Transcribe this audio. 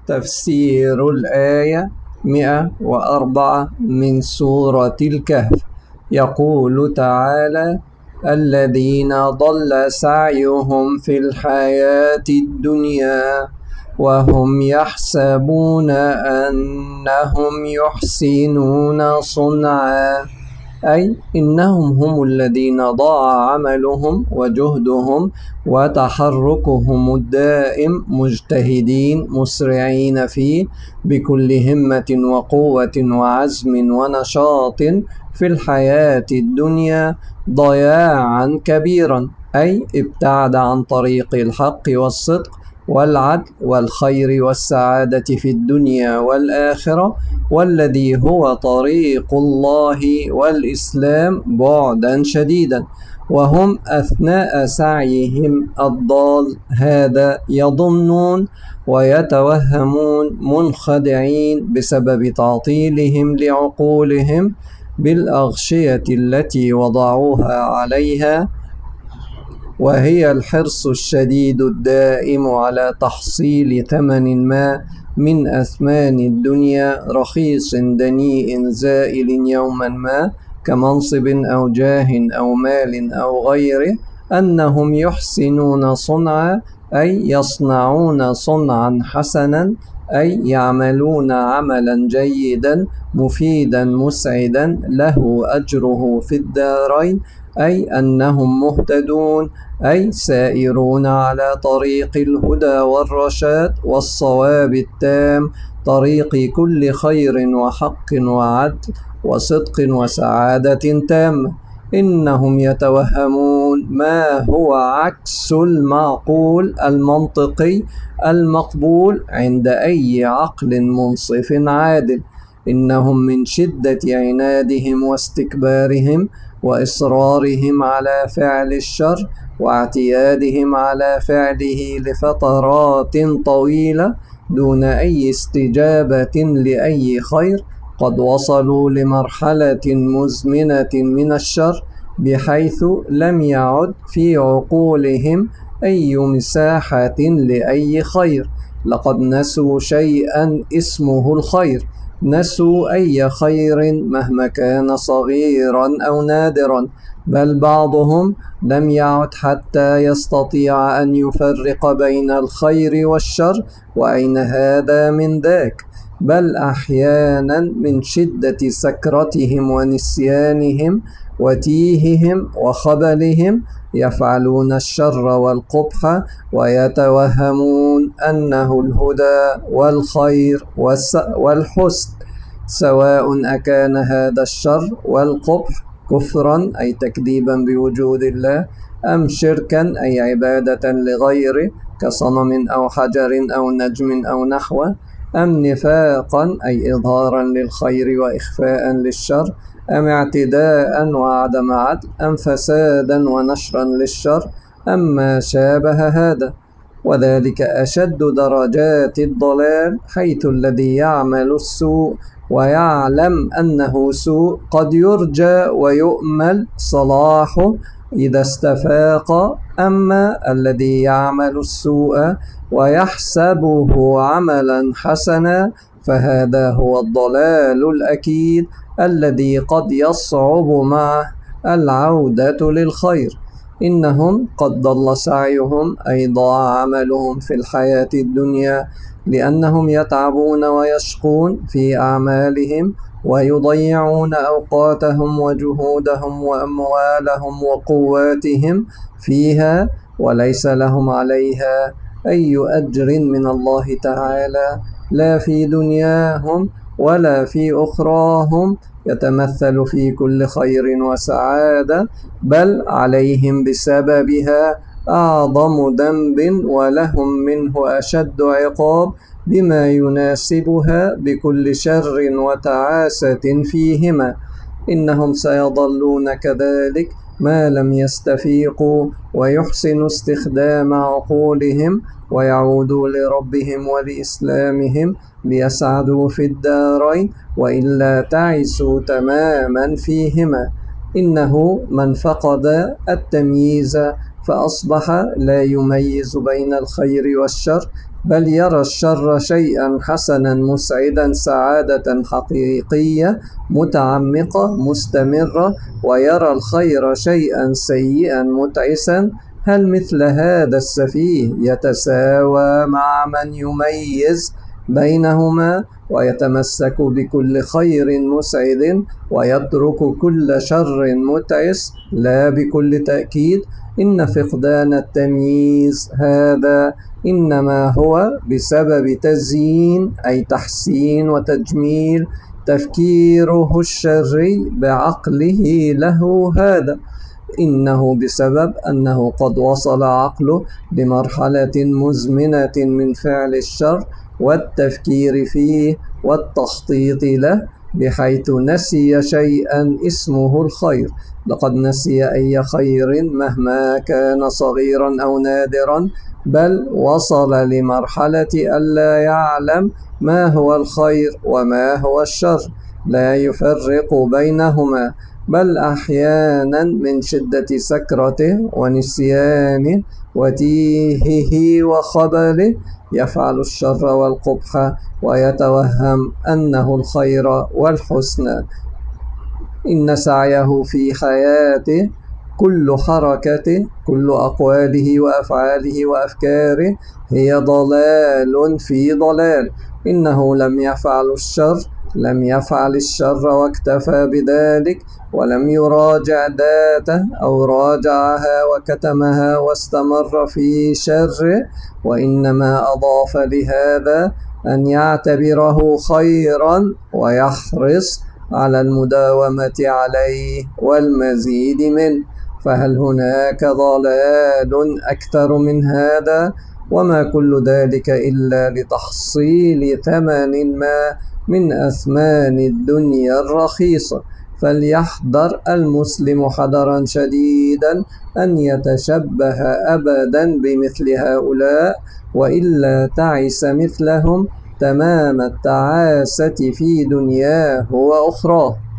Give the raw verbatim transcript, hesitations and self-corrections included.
تفسير الآية مئة وأربعة من سورة الكهف. يقول تعالى: الذين ضل سعيهم في الحياة الدنيا وهم يحسبون أنهم يحسنون صنعا، أي إنهم هم الذين ضاع عملهم وجهدهم وتحركهم الدائم مجتهدين مسرعين فيه بكل همة وقوة وعزم ونشاط في الحياة الدنيا ضياعا كبيرا، أي ابتعد عن طريق الحق والصدق والعدل والخير والسعادة في الدنيا والآخرة، والذي هو طريق الله والإسلام بعدا شديدا. وهم أثناء سعيهم الضال هذا يظنون ويتوهمون منخدعين بسبب تعطيلهم لعقولهم بالأغشية التي وضعوها عليها، وهي الحرص الشديد الدائم على تحصيل ثمن ما من أثمان الدنيا رخيص دنيء زائل يوما ما، كمنصب أو جاه أو مال أو غيره، أنهم يحسنون صنعا، أي يصنعون صنعا حسنا، أي يعملون عملا جيدا مفيدا مسعدا له أجره في الدارين، أي أنهم مهتدون، أي سائرون على طريق الهدى والرشاد والصواب التام، طريق كل خير وحق وعدل وصدق وسعادة تامة. إنهم يتوهمون ما هو عكس المعقول المنطقي المقبول عند أي عقل منصف عادل. إنهم من شدة عنادهم واستكبارهم وإصرارهم على فعل الشر واعتيادهم على فعله لفترات طويلة دون أي استجابة لأي خير، قد وصلوا لمرحلة مزمنة من الشر بحيث لم يعد في عقولهم أي مساحة لأي خير. لقد نسوا شيئا اسمه الخير، نسوا أي خير مهما كان صغيرا أو نادرا، بل بعضهم لم يعد حتى يستطيع أن يفرق بين الخير والشر، وأين هذا من ذاك، بل أحيانا من شدة سكرتهم ونسيانهم وتيههم وخبلهم يفعلون الشر والقبح ويتوهمون أنه الهدى والخير والحسن، سواء أكان هذا الشر والقبح كفرا أي تكذيبا بوجود الله، أم شركا أي عبادة لغيره كصنم أو حجر أو نجم أو نحوه، أم نفاقا أي إظهارا للخير وإخفاء للشر، أم اعتداء وعدم عدل، أم فسادا ونشرا للشر، أم ما شابه هذا. وذلك أشد درجات الضلال، حيث الذي يعمل السوء ويعلم أنه سوء قد يرجى ويؤمل صلاحه إذا استفاق، أما الذي يعمل السوء ويحسبه عملا حسنا فهذا هو الضلال الأكيد الذي قد يصعب معه العودة للخير. إنهم قد ضل سعيهم أي ضاع عملهم في الحياة الدنيا، لأنهم يتعبون ويشقون في أعمالهم ويضيعون أوقاتهم وجهودهم وأموالهم وقواتهم فيها، وليس لهم عليها أي أجر من الله تعالى، لا في دنياهم ولا في أخراهم يتمثل في كل خير وسعادة، بل عليهم بسببها أعظم ذنب ولهم منه أشد عقاب بما يناسبها بكل شر وتعاسة فيهما. إنهم سيظلون كذلك ما لم يستفيقوا ويحسنوا استخدام عقولهم ويعودوا لربهم ولإسلامهم ليسعدوا في الدارين، وإلا تعسوا تماما فيهما. إنه من فقد التمييز فأصبح لا يميز بين الخير والشر، بل يرى الشر شيئا حسنا مسعدا سعادة حقيقية متعمقة مستمرة، ويرى الخير شيئا سيئا متعسا. هل مثل هذا السفيه يتساوى مع من يميز بينهما ويتمسك بكل خير مسعد ويترك كل شر متعس؟ لا، بكل تأكيد. إن فقدان التمييز هذا إنما هو بسبب تزيين، أي تحسين وتجميل، تفكيره الشري بعقله له هذا. إنه بسبب أنه قد وصل عقله لمرحلة مزمنة من فعل الشر والتفكير فيه والتخطيط له، بحيث نسي شيئا اسمه الخير. لقد نسي أي خير مهما كان صغيرا أو نادرا، بل وصل لمرحلة ألا يعلم ما هو الخير وما هو الشر، لا يفرق بينهما، بل أحيانا من شدة سكرته ونسيانه وتيهه وخبله يفعل الشر والقبح ويتوهم أنه الخير والحسن. إن سعيه في حياته، كل حركته، كل أقواله وأفعاله وأفكاره هي ضلال في ضلال. إنه لم يفعل الشر، لم يفعل الشر واكتفى بذلك، ولم يراجع ذاته أو راجعها وكتمها واستمر في شره، وإنما أضاف لهذا أن يعتبره خيرا ويحرص على المداومة عليه والمزيد منه. فهل هناك ضلال أكثر من هذا؟ وما كل ذلك إلا لتحصيل ثمن ما من أثمان الدنيا الرخيصة. فليحذر المسلم حذرا شديدا أن يتشبه أبدا بمثل هؤلاء، وإلا تعس مثلهم تمام التعاسة في دنياه وأخراه.